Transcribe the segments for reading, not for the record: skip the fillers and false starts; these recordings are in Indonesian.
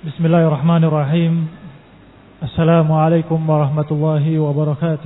Bismillahirrahmanirrahim. Assalamualaikum warahmatullahi wabarakatuh.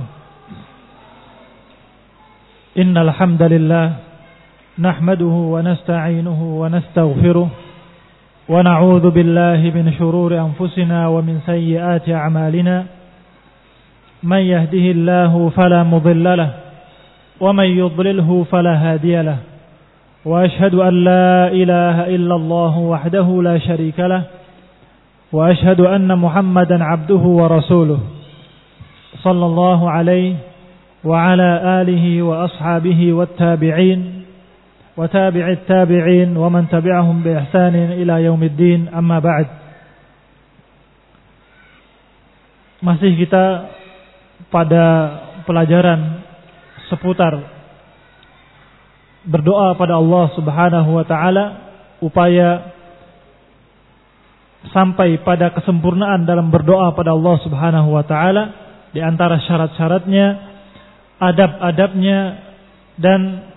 Innal hamdalillah nahmaduhu wa nasta'inuhu wa nastaghfiruh wa na'udzu billahi min shururi anfusina wa min sayyiati a'malina. Man yahdihillahu fala mudilla lahu wa man yudlilhu fala hadiya lahu. Wa ashhadu an la ilaha illallah wahdahu la syarika lahu. Wa ashhadu anna Muhammadan abduhu wa rasuluh sallallahu alaihi wa ala alihi wa ashabihi wat tabi'in wa tabi'it tabi'in wa man tabi'ahum bi ihsanin ila yaumiddin, amma ba'd. Masih kita pada pelajaran seputar berdoa pada Allah Subhanahu wa taala, upaya sampai pada kesempurnaan dalam berdoa pada Allah Subhanahu wa taala. Di antara syarat-syaratnya, adab-adabnya, dan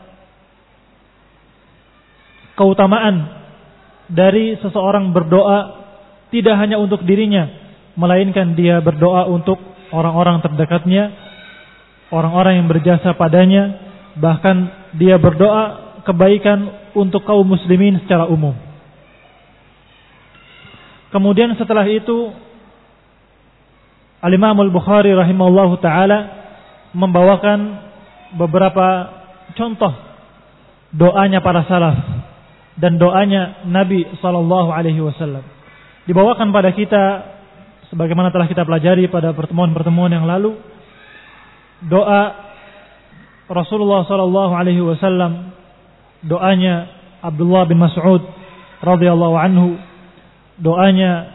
keutamaan dari seseorang berdoa tidak hanya untuk dirinya, melainkan dia berdoa untuk orang-orang terdekatnya, orang-orang yang berjasa padanya, bahkan dia berdoa kebaikan untuk kaum muslimin secara umum. Kemudian setelah itu Al-Imam Al-Bukhari rahimahullahu ta'ala membawakan beberapa contoh doanya para salaf dan doanya Nabi SAW. Dibawakan pada kita sebagaimana telah kita pelajari pada pertemuan-pertemuan yang lalu, doa Rasulullah SAW, doanya Abdullah bin Mas'ud radhiyallahu anhu, doanya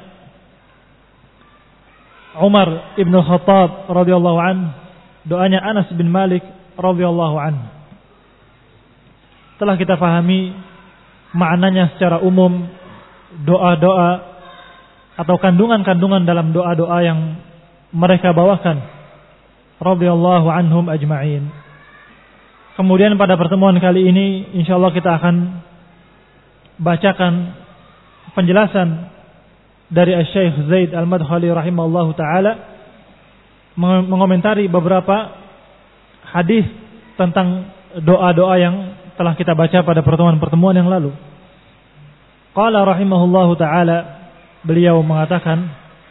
Umar ibn Khattab radhiyallahu anhu, doanya Anas bin Malik radhiyallahu anhu. Telah kita pahami maknanya secara umum, doa-doa atau kandungan-kandungan dalam doa-doa yang mereka bawakan radhiyallahu anhum ajma'in. Kemudian pada pertemuan kali ini insyaallah kita akan bacakan penjelasan dari Syekh Zaid Al-Madkhali rahimahullahu taala mengomentari beberapa hadis tentang doa-doa yang telah kita baca pada pertemuan-pertemuan yang lalu. Qala rahimahullahu taala, beliau mengatakan,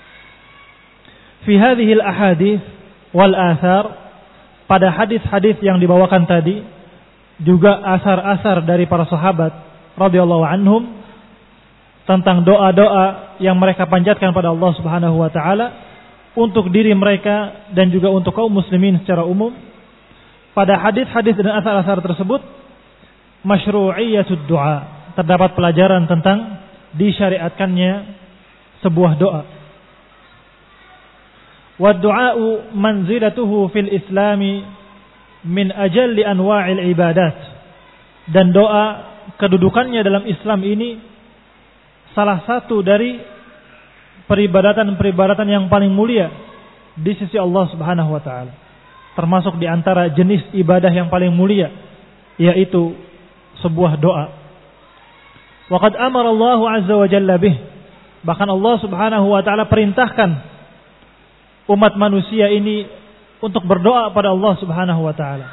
fi hadhihi al-ahadits wal athar, pada hadis-hadis yang dibawakan tadi juga asar-asar dari para sahabat radhiyallahu anhum tentang doa-doa yang mereka panjatkan pada Allah Subhanahu wa taala untuk diri mereka dan juga untuk kaum muslimin secara umum. Pada hadis-hadis dan asar-asar tersebut masyru'iyatud du'a, terdapat pelajaran tentang disyariatkannya sebuah doa. Wa du'a'u manzilatuhu fil islami min ajalli anwa'il ibadat, dan doa kedudukannya dalam Islam ini salah satu dari peribadatan-peribadatan yang paling mulia di sisi Allah Subhanahu wa taala. Termasuk di antara jenis ibadah yang paling mulia, yaitu sebuah doa. Wa qad amara Allah azza wa jalla bih, bahkan Allah Subhanahu wa taala perintahkan umat manusia ini untuk berdoa pada Allah Subhanahu wa taala.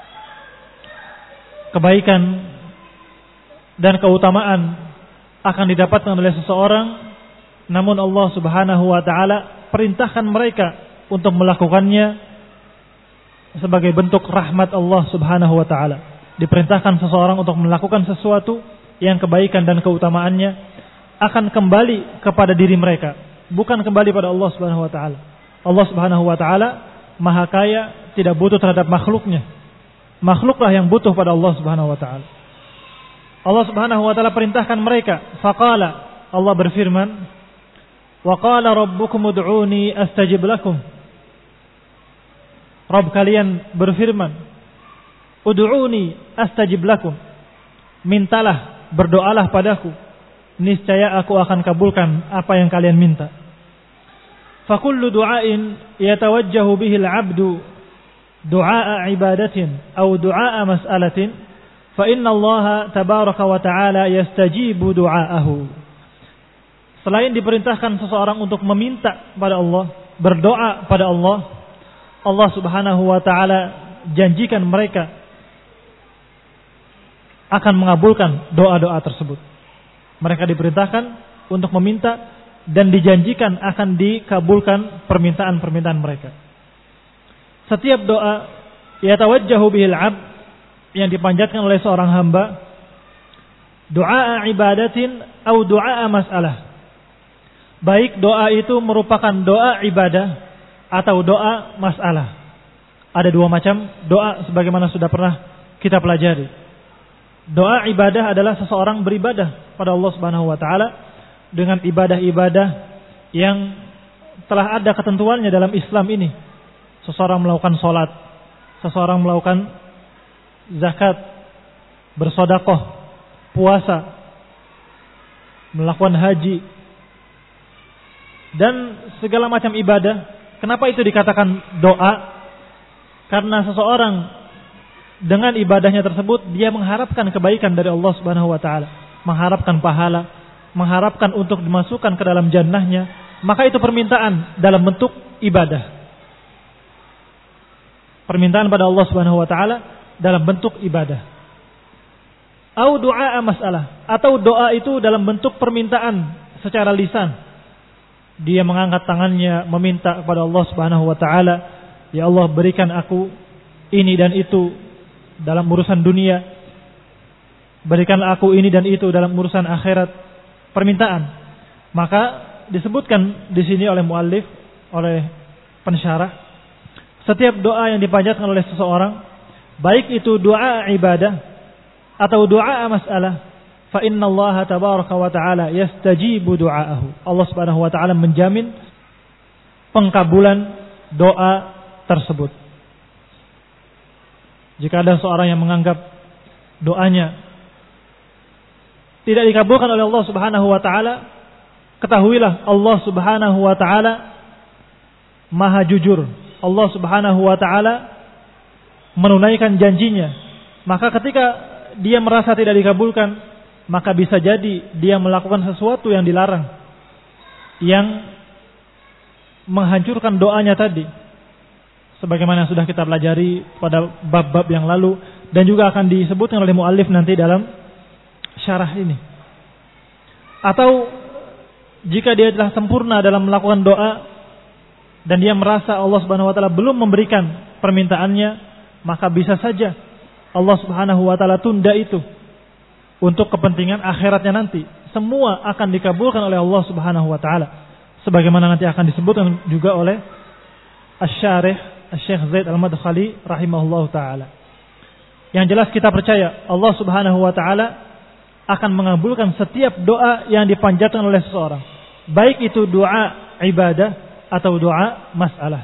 Kebaikan dan keutamaan akan didapatkan oleh seseorang, namun Allah Subhanahu wa taala perintahkan mereka untuk melakukannya sebagai bentuk rahmat Allah Subhanahu wa taala. Diperintahkan seseorang untuk melakukan sesuatu yang kebaikan dan keutamaannya akan kembali kepada diri mereka, bukan kembali pada Allah Subhanahu wa taala. Allah Subhanahu wa taala Maha Kaya, tidak butuh terhadap makhluknya. Makhluklah yang butuh pada Allah Subhanahu wa taala. Allah Subhanahu wa taala perintahkan mereka. Faqala, Allah berfirman, wa qala rabbukum ud'uni astajib lakum. Rabb kalian berfirman, ud'uni astajib lakum. Mintalah, berdoalah padaku, niscaya aku akan kabulkan apa yang kalian minta. Fa kullu du'ain yatawajjahu bihi al-'abdu du'a ibadatin aw du'a mas'alatin fa inna Allah tabaraka wa ta'ala yastajibu du'aahu. selain diperintahkan seseorang untuk meminta pada Allah, berdoa pada Allah, Allah Subhanahu wa taala janjikan mereka akan mengabulkan doa-doa tersebut. Mereka diperintahkan untuk meminta dan dijanjikan akan dikabulkan permintaan-permintaan mereka. Setiap doa yatawajjahu bihil 'abd yang dipanjatkan oleh seorang hamba, doa ibadatin atau doa masalah. Baik doa itu merupakan doa ibadah atau doa masalah. Ada dua macam doa sebagaimana sudah pernah kita pelajari. Doa ibadah adalah seseorang beribadah pada Allah Subhanahu wa taala dengan ibadah-ibadah yang telah ada ketentuannya dalam Islam ini. Seseorang melakukan salat, seseorang melakukan zakat, bersedekah, puasa, melakukan haji dan segala macam ibadah. Kenapa itu dikatakan doa? Karena seseorang dengan ibadahnya tersebut dia mengharapkan kebaikan dari Allah Subhanahu wa taala, mengharapkan pahala, mengharapkan untuk dimasukkan ke dalam jannahnya, maka itu permintaan dalam bentuk ibadah. Permintaan pada Allah Subhanahu wa taala dalam bentuk ibadah. Au doa masalah, atau doa itu dalam bentuk permintaan secara lisan. Dia mengangkat tangannya meminta kepada Allah Subhanahu wa taala, ya Allah berikan aku ini dan itu dalam urusan dunia, berikan aku ini dan itu dalam urusan akhirat, permintaan. Maka disebutkan di sini oleh muallif, oleh pensyarah, setiap doa yang dipanjatkan oleh seseorang, baik itu doa ibadah atau doa masalah, fa inna Allah tabaraka wa taala yastajibu du'aahu. Allah Subhanahu wa taala menjamin pengkabulan doa tersebut. Jika ada seorang yang menganggap doanya tidak dikabulkan oleh Allah Subhanahu wa taala, ketahuilah Allah Subhanahu wa taala Maha jujur. Allah Subhanahu wa taala menunaikan janjinya. Maka ketika dia merasa tidak dikabulkan, maka bisa jadi dia melakukan sesuatu yang dilarang, yang menghancurkan doanya tadi, sebagaimana sudah kita pelajari pada bab-bab yang lalu dan juga akan disebutkan oleh muallif nanti dalam syarah ini. Atau jika dia telah sempurna dalam melakukan doa dan dia merasa Allah Subhanahu wa taala belum memberikan permintaannya, maka bisa saja Allah Subhanahu wa taala tunda itu untuk kepentingan akhiratnya nanti. Semua akan dikabulkan oleh Allah Subhanahu wa taala, sebagaimana nanti akan disebutkan juga oleh Asy-Syarih Syekh Zaid Al-Madkhali rahimahullahu taala. Yang jelas kita percaya Allah Subhanahu wa taala akan mengabulkan setiap doa yang dipanjatkan oleh seseorang, baik itu doa ibadah atau doa masalah.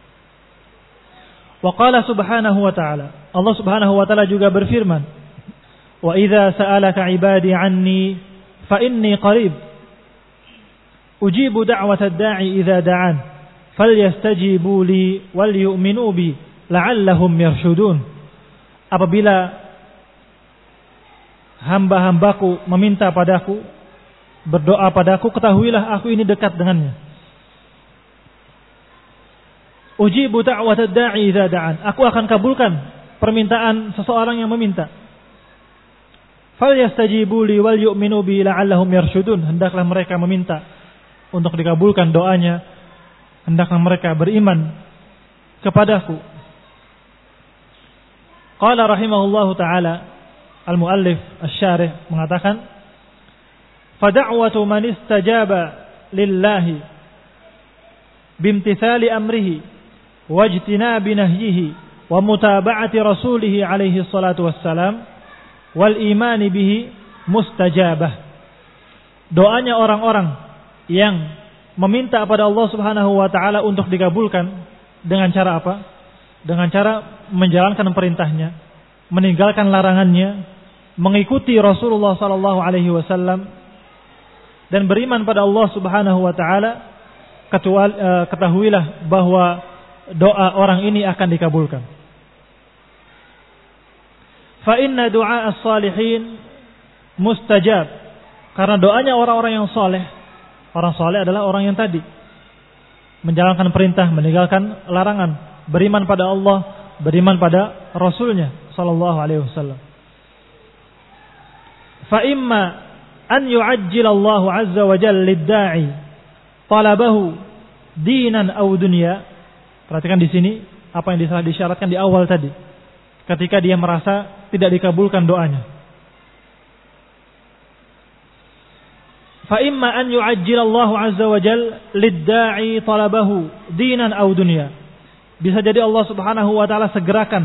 Wa qala subhanahu wa ta'ala, Allah Subhanahu wa taala juga berfirman, wa idza sa'alaka 'ibadi 'anni fa inni qarib ujibu da'watad da'i idza da'an falyastajibu li wal yu'minu bi la'allahum yarshudun. Apabila hamba-hambaku meminta padaku, berdoa padaku, ketahuilah aku ini dekat dengannya. Ujibu da'watad da'i idza da'an, aku akan kabulkan permintaan seseorang yang meminta. Falyastajibu li wal yu'minu bi la'allahum yarshudun, hendaklah mereka meminta untuk dikabulkan doanya, hendaklah mereka beriman kepadaku. Qala rahimahullahu ta'ala, al-muallif asy-syarih mengatakan, fada'watu man istajaba lillahi bimtithali amrihi wajtinabi nahyihi wa mutaba'ati rasulih alaihi salatu wassalam wal imani bihi mustajabah. Doanya orang-orang yang meminta pada Allah Subhanahu wa taala untuk dikabulkan dengan cara apa? Dengan cara menjalankan perintahnya, meninggalkan larangannya, mengikuti Rasulullah sallallahu alaihi wasallam dan beriman pada Allah Subhanahu wa taala, ketahuilah bahwa doa orang ini akan dikabulkan. Fa inna du'a as-salihin mustajab, karena doanya orang-orang yang saleh Orang saleh adalah orang yang tadi menjalankan perintah, meninggalkan larangan, beriman pada Allah, beriman pada Rasulnya sallallahu alaihi wasallam. Fa imma an yu'ajjil Allah azza wa jalla lid-da'i talabahu dinan aw dunya. Perhatikan di sini apa yang disyaratkan di awal tadi. Ketika dia merasa tidak dikabulkan doanya. Fa imma an yu'ajjil Allah azza wa jalla lid-da'i talabahu dinan aw dunya. Bisa jadi Allah Subhanahu wa taala segerakan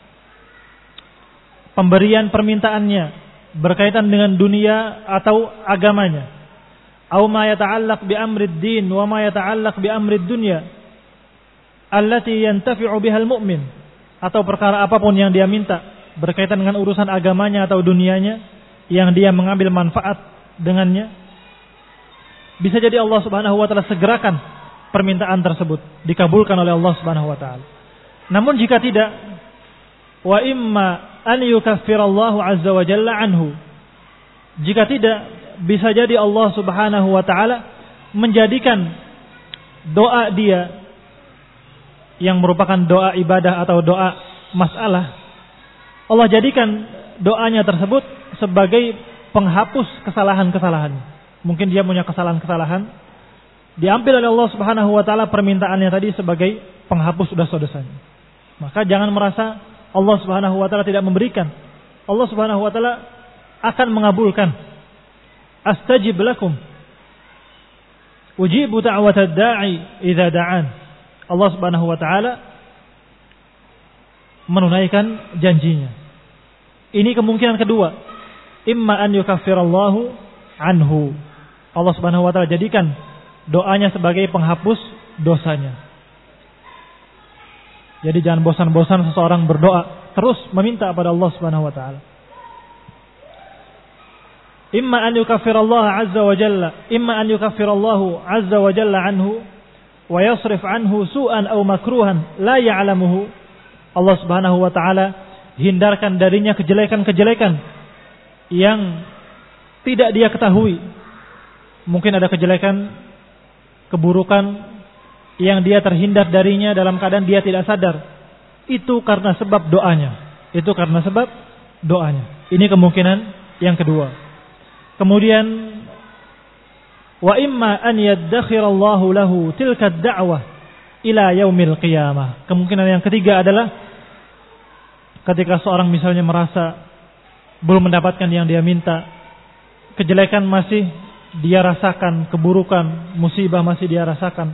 pemberian permintaannya berkaitan dengan dunia atau agamanya. Aw ma yata'allaq bi amrid din wa ma yata'allaq bi amrid dunya allati yantafi'u bihal mu'min. Atau perkara apapun yang dia minta berkaitan dengan urusan agamanya atau dunianya yang dia mengambil manfaat dengannya. Bisa jadi Allah Subhanahu wa taala segerakan permintaan tersebut dikabulkan oleh Allah Subhanahu wa taala. Namun jika tidak, wa imma an yukaffirallahu azza wa jalla anhu. Jika tidak, bisa jadi Allah Subhanahu wa taala menjadikan doa dia yang merupakan doa ibadah atau doa masalah, Allah jadikan doanya tersebut sebagai penghapus kesalahan-kesalahan. Mungkin dia punya kesalahan-kesalahan, diambil oleh Allah Subhanahu wa taala permintaannya tadi sebagai penghapus dosa-dosanya. Maka jangan merasa Allah Subhanahu wa taala tidak memberikan. Allah Subhanahu wa taala akan mengabulkan. Astajib lakum. Ujibu da'watad da'i idza da'an. Allah Subhanahu wa taala menunaikan janjinya. Ini kemungkinan kedua. Imma an yukaffirallahu anhu. Allah Subhanahu wa taala jadikan doanya sebagai penghapus dosanya. Jadi jangan bosan-bosan seseorang berdoa, terus meminta kepada Allah Subhanahu wa taala. Imma an yukaffirallahu azza wa jalla, imma an yukaffirallahu azza wa jalla anhu wa yasrif anhu su'an aw makruhan la ya'lamuhu. Allah Subhanahu wa taala hindarkan darinya kejelekan-kejelekan yang tidak dia ketahui. Mungkin ada kejelekan, keburukan yang dia terhindar darinya dalam keadaan dia tidak sadar. Itu karena sebab doanya. Itu karena sebab doanya. Ini kemungkinan yang kedua. Kemudian wa imma an yaddakhirallahu lahu tilka ad-da'wah ila yaumil qiyamah. Kemungkinan yang ketiga adalah ketika seorang misalnya merasa belum mendapatkan yang dia minta, kejelekan masih dia rasakan, keburukan, musibah masih dia rasakan.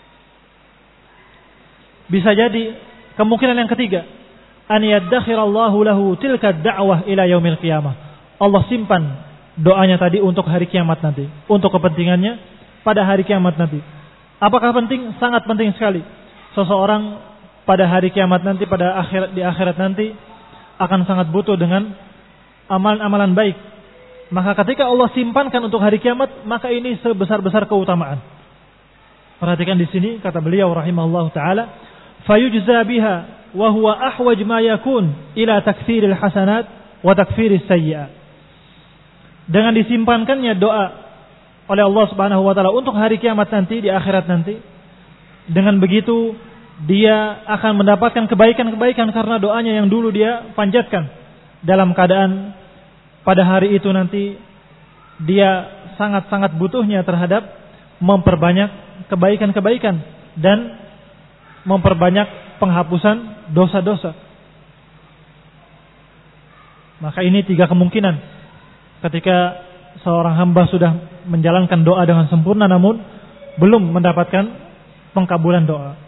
Bisa jadi kemungkinan yang ketiga, an yaddakhirallahu lahu tilka ad-da'wah ila yaumil qiyamah. Allah simpan doanya tadi untuk hari kiamat nanti, untuk kepentingannya pada hari kiamat nanti. Apakah penting? Sangat penting sekali. Seseorang pada hari kiamat nanti, di akhirat nanti akan sangat butuh dengan amalan-amalan baik. Maka ketika Allah simpankan untuk hari kiamat, maka ini sebesar-besar keutamaan. Perhatikan di sini kata beliau rahimahullahu taala, fayujza biha wa huwa ahwaj ma yakun ila taktsiril hasanat wa takfiris sayyi'at. Dengan disimpankannya doa oleh Allah Subhanahu wa taala untuk hari kiamat nanti, di akhirat nanti, dengan begitu dia akan mendapatkan kebaikan-kebaikan karena doanya yang dulu dia panjatkan. Dalam keadaan pada hari itu nanti dia sangat-sangat butuhnya terhadap memperbanyak kebaikan-kebaikan dan memperbanyak penghapusan dosa-dosa. Maka ini tiga kemungkinan ketika seorang hamba sudah menjalankan doa dengan sempurna namun belum mendapatkan pengkabulan doa.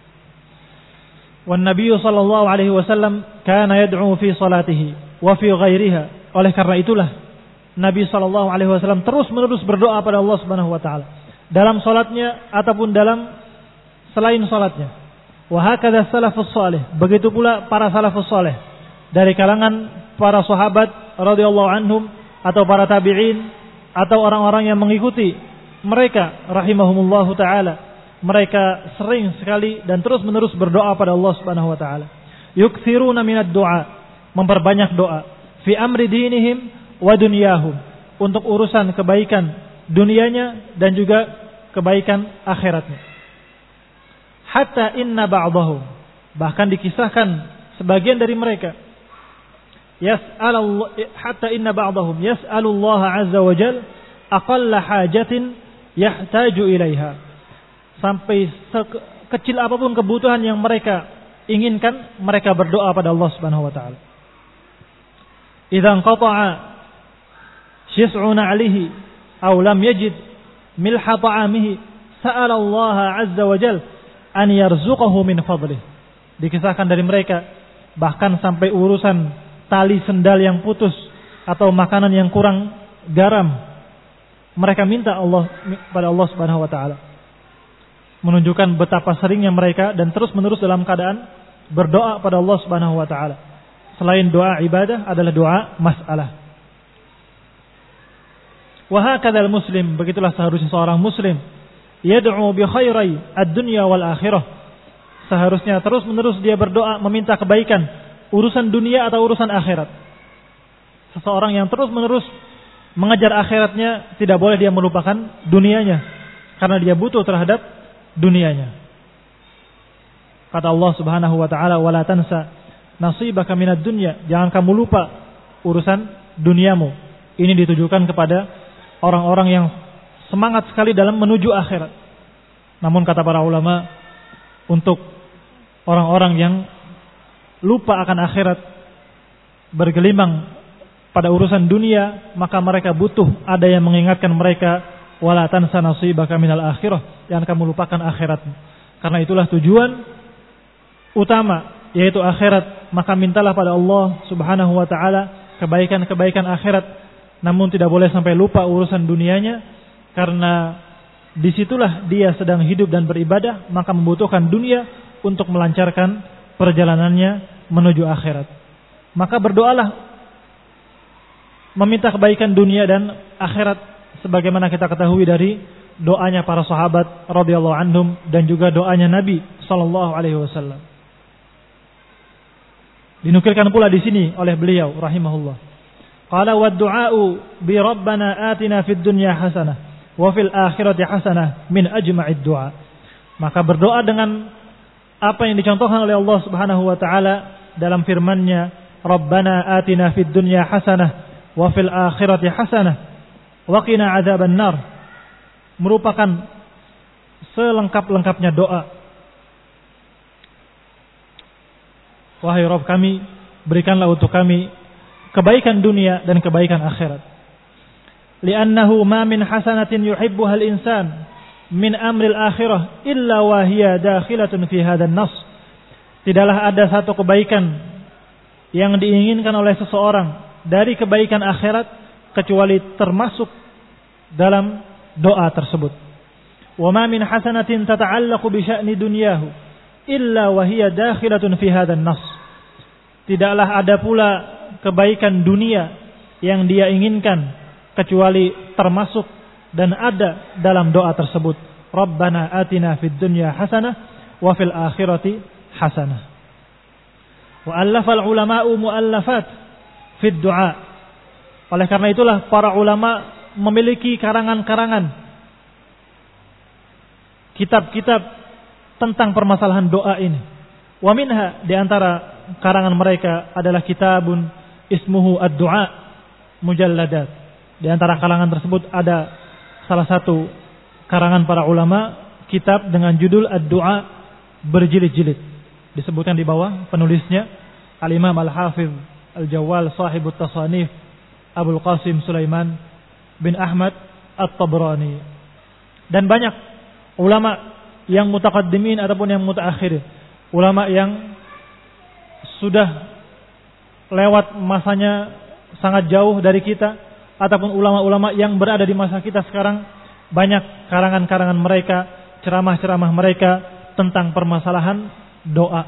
Wan Nabi sallallahu alaihi wasallam kana yad'u fi salatihi wa fi ghairiha. Oleh karena itulah Nabi sallallahu alaihi wasallam terus-menerus berdoa pada Allah Subhanahu wa taala dalam salatnya ataupun dalam selain salatnya. Wa hakadha salafus salih, begitu pula para salafus salih dari kalangan para sahabat radhiyallahu anhum atau para tabi'in atau orang-orang yang mengikuti mereka rahimahumullahu taala. Mereka sering sekali dan terus-menerus berdoa pada Allah Subhanahu wa taala. Yukthiruna minad du'a, memperbanyak doa fi amri dinihim wa dunyahum, untuk urusan kebaikan dunianya dan juga kebaikan akhiratnya. Hatta inna ba'dahum, bahkan dikisahkan sebagian dari mereka, hatta inna ba'dahum yas'alullaha azza wa jal aqalla hajatin yahtaju ilaiha, sampai kecil apapun kebutuhan yang mereka inginkan, mereka berdoa pada Allah Subhanahu wa taala. Idza qata'a syis'una 'alaihi aw lam yajid milha ta'amihi sa'ala Allah azza wa jal an yarzuqahu min fadlih. Dikisahkan dari mereka bahkan sampai urusan tali sendal yang putus atau makanan yang kurang garam, mereka minta Allah pada Allah Subhanahu wa taala. Menunjukkan betapa seringnya mereka dan terus-menerus dalam keadaan berdoa pada Allah Subhanahu wa taala. Selain doa ibadah adalah doa masalah. Wa hakadzal muslim, begitulah seharusnya seorang muslim, yad'u bi khairai ad-dunya wal akhirah. Seharusnya terus-menerus dia berdoa meminta kebaikan urusan dunia atau urusan akhirat. Seseorang yang terus-menerus mengejar akhiratnya, tidak boleh dia melupakan dunianya, karena dia butuh terhadap dunianya. Kata Allah Subhanahu wa taala, "Wala tansa nasibaka minad dunya." Jangan kamu lupa urusan duniamu. Ini ditujukan kepada orang-orang yang semangat sekali dalam menuju akhirat. Namun kata para ulama, untuk orang-orang yang lupa akan akhirat, bergelimang pada urusan dunia, maka mereka butuh ada yang mengingatkan mereka, wala tansa nasibaka minal akhirah, jangan kamu lupakan akhiratmu. Karena itulah tujuan utama, yaitu akhirat. Maka mintalah pada Allah Subhanahu wa taala kebaikan-kebaikan akhirat, namun tidak boleh sampai lupa urusan dunianya, karena disitulah dia sedang hidup dan beribadah, maka membutuhkan dunia untuk melancarkan perjalanannya menuju akhirat. Maka berdoalah meminta kebaikan dunia dan akhirat, sebagaimana kita ketahui dari doanya para sahabat radhiyallahu anhum dan juga doanya Nabi sallallahu alaihi wasallam. Dinukilkan pula di sini oleh beliau rahimahullah. Qala wa du'a'u bi rabbana atina fid dunya hasanah wa fil akhirati hasanah min ajma'id du'a. Maka berdoa dengan apa yang dicontohkan oleh Allah Subhanahu wa taala dalam firman-Nya, Rabbana atina fid dunya hasanah wa fil akhirati hasanah wa qina adzaban nar, merupakan selengkap-lengkapnya doa. Wahai Rabb kami, berikanlah untuk kami kebaikan dunia dan kebaikan akhirat. Li'annahu ma min hasanatin yuhibbuha al-insan min amril akhirah illa wa hiya dakhilatun fi hadzal nas. Tidaklah ada satu kebaikan yang diinginkan oleh seseorang dari kebaikan akhirat kecuali termasuk dalam doa tersebut. Wa ma min hasanatin tata'allaqu bi sya'ni dunyahu illa wa hiya dakhilatun fi hadzal nas. Tidaklah ada pula kebaikan dunia yang dia inginkan kecuali termasuk dan ada dalam doa tersebut. Rabbana atina fid dunya hasanah wa fil akhirati hasanah. Wa allafal ulama'u muallafat fid du'a. Oleh karena itulah para ulama memiliki karangan-karangan, kitab-kitab tentang permasalahan doa ini. Wa minha, di antara karangan mereka adalah kitabun ismuhu ad-du'a mujalladat. Di antara karangan tersebut ada salah satu karangan para ulama, kitab dengan judul ad-du'a berjilid-jilid. Disebutkan di bawah penulisnya Al-Imam Al-Hafidh Al-Jawwal sahibut tasanif Abul Qasim Sulaiman bin Ahmad At-Tabrani. Dan banyak ulama yang mutaqaddimin ataupun yang mutaakhirin, ulama yang sudah lewat masanya sangat jauh dari kita, ataupun ulama-ulama yang berada di masa kita sekarang, banyak karangan-karangan mereka, ceramah-ceramah mereka tentang permasalahan doa.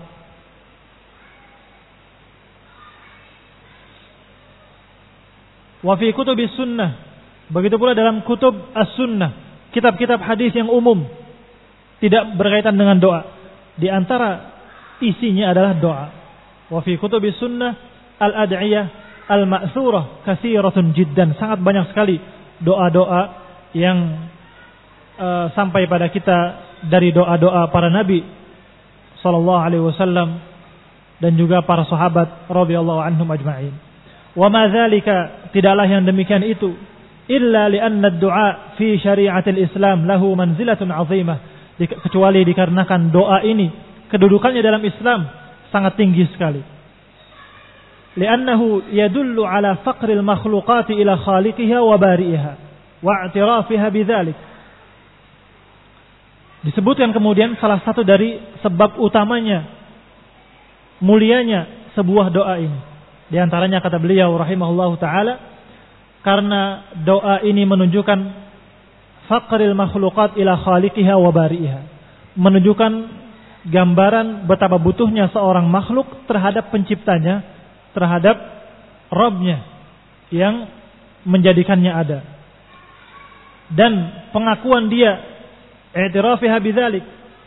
Wa fi kutubis sunnah, begitu pula dalam kutub as-sunnah, kitab-kitab hadis yang umum tidak berkaitan dengan doa. Di antara isinya adalah doa. Wa fi kutubis sunnah al-ad'iyah al-ma'thurah katsiratun jiddan, sangat banyak sekali doa-doa yang sampai pada kita dari doa-doa para nabi sallallahu alaihi wasallam dan juga para sahabat radhiyallahu anhum ajma'in. Wa ma dzalika, tidaklah yang demikian itu illa li'anna ad-du'a fi syari'atil Islam lahu manzilatun 'azimah, kecuali dikarenakan doa ini kedudukannya dalam Islam sangat tinggi sekali. Li'annahu yadullu ala faqril makhluqati ila khaliqiha wa bari'iha wa i'tirafiha bidzalik. Disebutkan kemudian salah satu dari sebab utamanya mulianya sebuah doa ini. Di antaranya kata beliau rahimahullahu taala, karena doa ini menunjukkan faqril makhluqat ila khaliqiha wa bari'iha, menunjukkan gambaran betapa butuhnya seorang makhluk terhadap penciptanya, terhadap Rabbnya yang menjadikannya ada, dan pengakuan dia i'tirafiha bidzalik,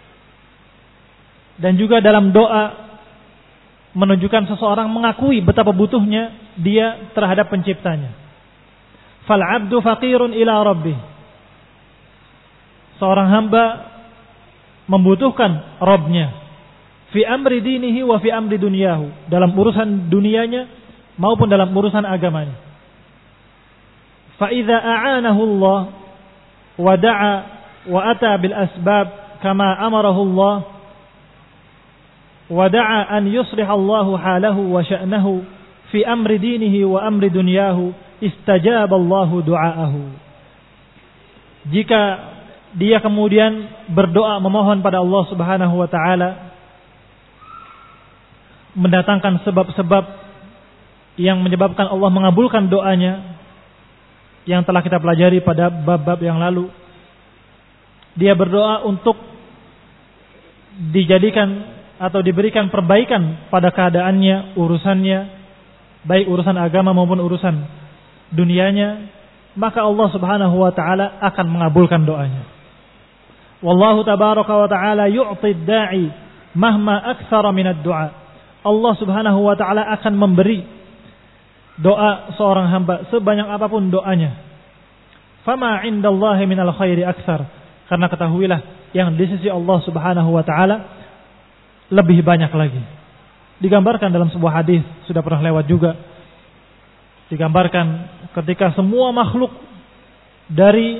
dan juga dalam doa menunjukkan seseorang mengakui betapa butuhnya dia terhadap penciptanya. Fal 'abdu faqirun ila rabbih, seorang hamba membutuhkan Rabbnya fi amri dinihi wa fi amri dunyahu, dalam urusan dunianya maupun dalam urusan agamanya. Fa idza a'anahu Allah wa da'a wa ata bil asbab kama amarahu Allah wa da'a an yuslih Allahu halahu wa sya'nahu fi amri dinihi wa amri dunyahu istajaba Allahu du'aahu. Jika dia kemudian berdoa memohon pada Allah Subhanahu wa taala, mendatangkan sebab-sebab yang menyebabkan Allah mengabulkan doanya yang telah kita pelajari pada bab-bab yang lalu. Dia berdoa untuk dijadikan atau diberikan perbaikan pada keadaannya, urusannya, baik urusan agama maupun urusan dunianya, maka Allah Subhanahu wa taala akan mengabulkan doanya. Wallahu tabaraka wa taala yu'ti ad-da'i mahma aktsara min ad-du'a. Allah Subhanahu wa taala akan memberi doa seorang hamba sebanyak apapun doanya. Fama 'indallahi minal khairi aktsar. Karena ketahuilah yang di sisi Allah Subhanahu wa taala lebih banyak lagi. Digambarkan dalam sebuah hadis, sudah pernah lewat juga. Digambarkan ketika semua makhluk dari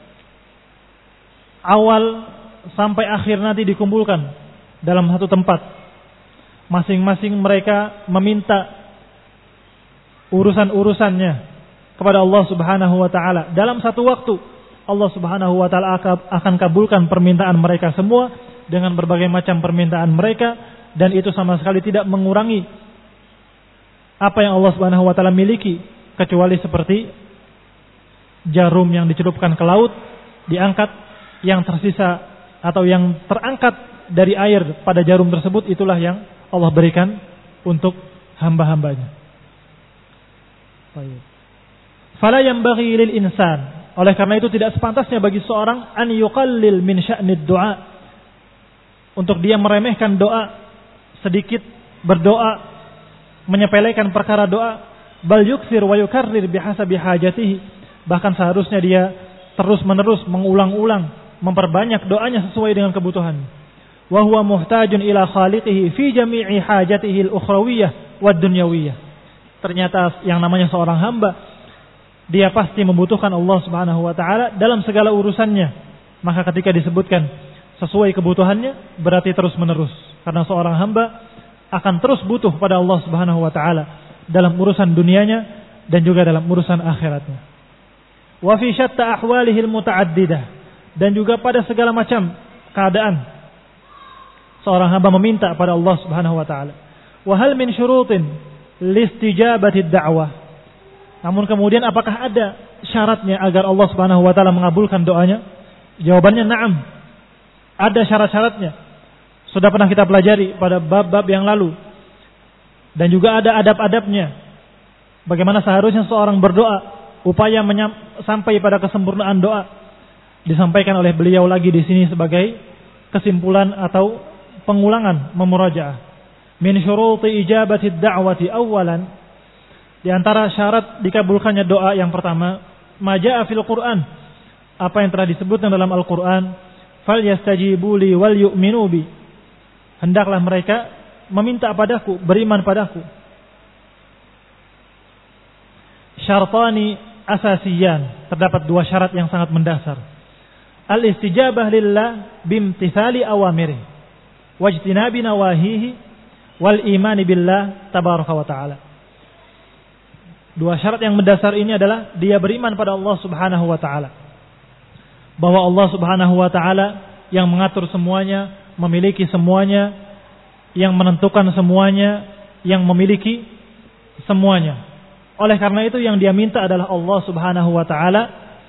awal sampai akhir nanti dikumpulkan dalam satu tempat. Masing-masing mereka meminta urusan-urusannya kepada Allah Subhanahu wa taala. Dalam satu waktu Allah Subhanahu wa taala akan kabulkan permintaan mereka semua dengan berbagai macam permintaan mereka, dan itu sama sekali tidak mengurangi apa yang Allah Subhanahu wa taala miliki, kecuali seperti jarum yang dicelupkan ke laut, diangkat, yang tersisa atau yang terangkat dari air pada jarum tersebut, itulah yang Allah berikan untuk hamba-hambanya. Baik. Fala yanbaghi lil insan, oleh karena itu tidak sepantasnya bagi seorang an yuqallil min sya'nid du'a, untuk dia meremehkan doa, sedikit berdoa, menyepelekan perkara doa, bal yukthir wa yukarrir bihasabi hajatihi, bahkan seharusnya dia terus-menerus mengulang-ulang, memperbanyak doanya sesuai dengan kebutuhan. Wa huwa muhtajun ila khaliqihi fi jami'i hajatihi al-ukhrawiyyah wad dunyawiyah. Ternyata yang namanya seorang hamba, dia pasti membutuhkan Allah Subhanahu wa taala dalam segala urusannya. Maka ketika disebutkan sesuai kebutuhannya, berarti terus-menerus, karena seorang hamba akan terus butuh pada Allah Subhanahu wa taala dalam urusan dunianya dan juga dalam urusan akhiratnya. Wa fi syatta ahwalihi al-muta'addidah, dan juga pada segala macam keadaan seorang hamba meminta pada Allah Subhanahu wa taala. Wa hal min syurutin listijabati ad-da'wah, namun kemudian apakah ada syaratnya agar Allah Subhanahu wa taala mengabulkan doanya? Jawabannya na'am. Ada syarat-syaratnya. Sudah pernah kita pelajari pada bab-bab yang lalu. Dan juga ada adab-adabnya. Bagaimana seharusnya seorang berdoa, upaya sampai pada kesempurnaan doa. Disampaikan oleh beliau lagi di sini sebagai kesimpulan atau pengulangan memurajaah. Min syuruti ijabati ad-da'wati awalan, di antara syarat dikabulkannya doa yang pertama, majaa fil Quran, apa yang telah disebutkan dalam Al-Qur'an, falyastajibu li wal yu'minu bi. Hendaklah mereka meminta padaku, beriman padaku. Syartani asasiyan, terdapat dua syarat yang sangat mendasar. Al-istijabah lillah bimtithali awamirihi wajtinabi nawahihi wal imani billah tabaraka wa ta'ala. Dua syarat yang mendasar ini adalah dia beriman pada Allah Subhanahu wa ta'ala, bahwa Allah Subhanahu wa ta'ala yang mengatur semuanya, memiliki semuanya, yang menentukan semuanya, yang memiliki semuanya. Oleh karena itu yang dia minta adalah Allah Subhanahu wa ta'ala.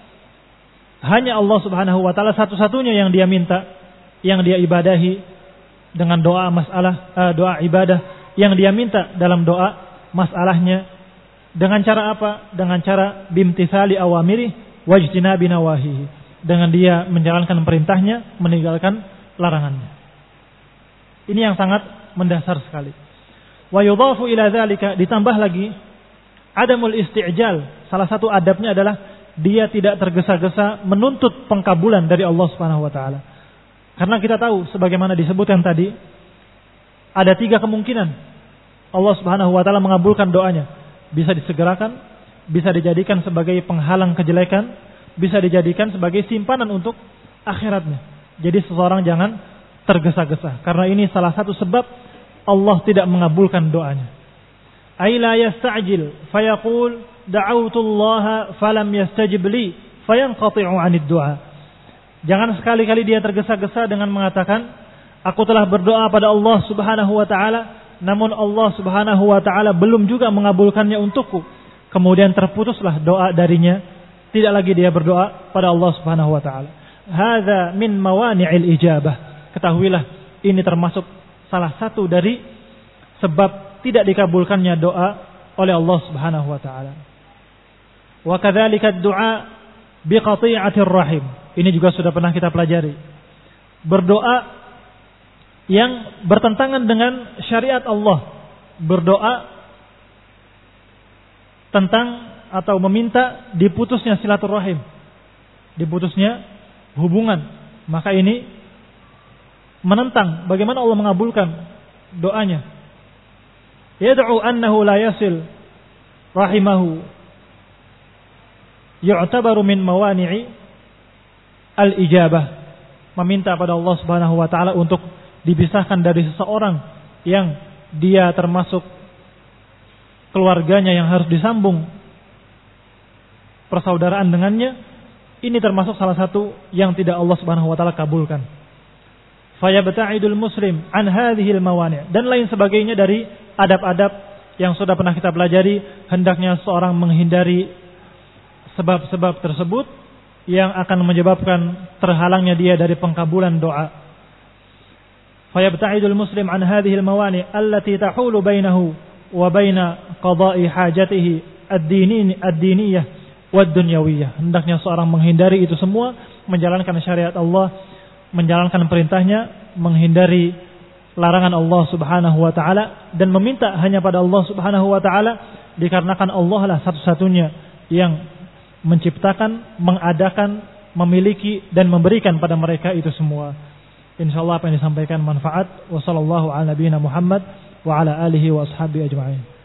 Hanya Allah Subhanahu wa ta'ala satu-satunya yang dia minta, yang dia ibadahi dengan doa doa ibadah, yang dia minta dalam doa masalahnya. Dengan cara apa? Dengan cara bimtithali awamiri wajtinabi nawahihi. Dengan dia menjalankan perintahnya, meninggalkan larangannya. Ini yang sangat mendasar sekali. Wa yudhafu ila dzalika, ditambah lagi adamul isti'jal. Salah satu adabnya adalah dia tidak tergesa-gesa menuntut pengkabulan dari Allah Subhanahu wa taala. Karena kita tahu sebagaimana disebutkan tadi, ada 3 kemungkinan Allah Subhanahu wa taala mengabulkan doanya. Bisa disegerakan, bisa dijadikan sebagai penghalang kejelekan, bisa dijadikan sebagai simpanan untuk akhiratnya. Jadi seseorang jangan tergesa-gesa, karena ini salah satu sebab Allah tidak mengabulkan doanya. Ay la yasta'jil fayaqul da'awtu Allah falam yastajib li fayanqati'u 'anid du'a. Jangan sekali-kali dia tergesa-gesa dengan mengatakan, aku telah berdoa pada Allah Subhanahu wa taala, namun Allah Subhanahu wa taala belum juga mengabulkannya untukku. Kemudian terputuslah doa darinya, tidak lagi dia berdoa pada Allah Subhanahu wa taala. Hadza min mawani'il ijabah. Ketahuilah ini termasuk salah satu dari sebab tidak dikabulkannya doa oleh Allah Subhanahu wa taala. Wa kadzalika ad-du'a biqati'atir rahim. Ini juga sudah pernah kita pelajari. Berdoa yang bertentangan dengan syariat Allah. Berdoa tentang atau meminta diputusnya silaturahim, diputusnya hubungan. Maka ini menentang bagaimana Allah mengabulkan doanya. Yad'u annahu la yasil rahimahu yu'tabaru min mawani'i al-ijabah. Meminta pada Allah Subhanahu wa taala untuk dipisahkan dari seseorang yang dia termasuk keluarganya yang harus disambung persaudaraan dengannya, ini termasuk salah satu yang tidak Allah Subhanahu wa taala kabulkan. Fayabta'idul muslim an hadhil mawani', dan lain sebagainya dari adab-adab yang sudah pernah kita pelajari. Hendaknya seorang menghindari sebab-sebab tersebut yang akan menyebabkan terhalangnya dia dari pengkabulan doa. Fayabta'idul muslim an hadhil mawani' allati tahulu bainahu wa baina qada'i hajatihi ad-diniyah wad-dunyawiyah. Hendaknya seorang menghindari itu semua, menjalankan syariat Allah, menjalankan perintahnya, menghindari larangan Allah Subhanahu wa taala, dan meminta hanya pada Allah Subhanahu wa taala, dikarenakan Allah lah satu-satunya yang menciptakan, mengadakan, memiliki dan memberikan pada mereka itu semua. Insyaallah apa yang disampaikan manfaat. Wassallallahu ala nabiyina Muhammad wa ala alihi wa ashabihi ajma'in.